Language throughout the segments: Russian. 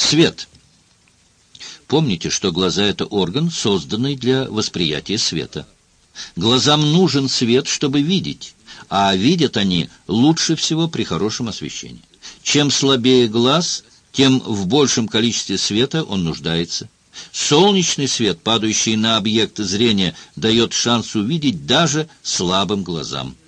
Свет. Помните, что глаза — это орган, созданный для восприятия света. Глазам нужен свет, чтобы видеть, а видят они лучше всего при хорошем освещении. Чем слабее глаз, тем в большем количестве света он нуждается. Солнечный свет, падающий на объект зрения, дает шанс увидеть даже слабым глазам.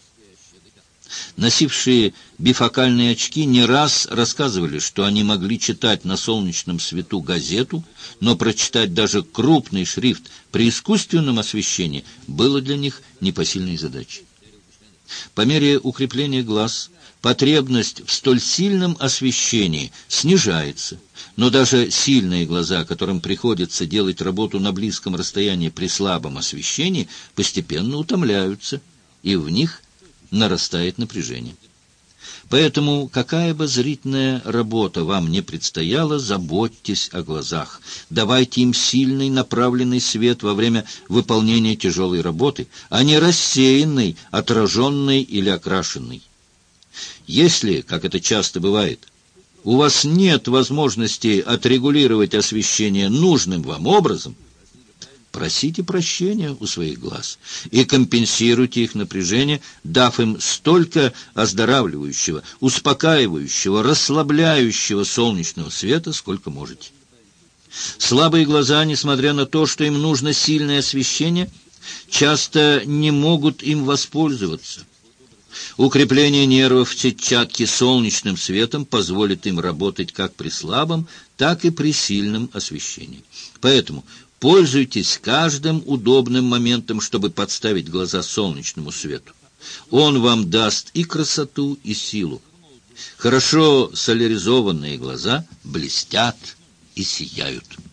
Носившие бифокальные очки не раз рассказывали, что они могли читать на солнечном свету газету, но прочитать даже крупный шрифт при искусственном освещении было для них непосильной задачей. По мере укрепления глаз потребность в столь сильном освещении снижается, но даже сильные глаза, которым приходится делать работу на близком расстоянии при слабом освещении, постепенно утомляются, и в них нарастает напряжение. Поэтому, какая бы зрительная работа вам не предстояла, заботьтесь о глазах. Давайте им сильный направленный свет во время выполнения тяжелой работы, а не рассеянный, отраженный или окрашенный. Если, как это часто бывает, у вас нет возможности отрегулировать освещение нужным вам образом, просите прощения у своих глаз и компенсируйте их напряжение, дав им столько оздоравливающего, успокаивающего, расслабляющего солнечного света, сколько можете. Слабые глаза, несмотря на то, что им нужно сильное освещение, часто не могут им воспользоваться. Укрепление нервов в сетчатке солнечным светом позволит им работать как при слабом, так и при сильном освещении. Поэтому пользуйтесь каждым удобным моментом, чтобы подставить глаза солнечному свету. Он вам даст и красоту, и силу. Хорошо соляризованные глаза блестят и сияют.